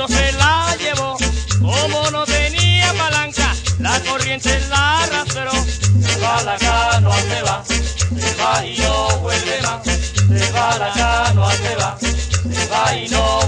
moto se la llevó, como no tenía palanca, la corriente la arrastró. Se va la canoa, se va y no vuelve más. Se va la canoa, se va y no